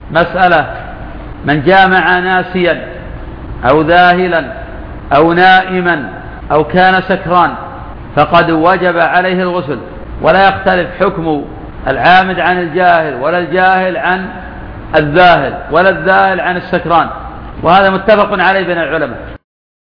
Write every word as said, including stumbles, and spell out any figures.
مسألة: من جامع ناسيا أو ذاهلا أو نائما أو كان سكران فقد وجب عليه الغسل، ولا يختلف حكم العامد عن الجاهل، ولا الجاهل عن الذاهل، ولا الذاهل عن السكران، وهذا متفق عليه بين العلماء.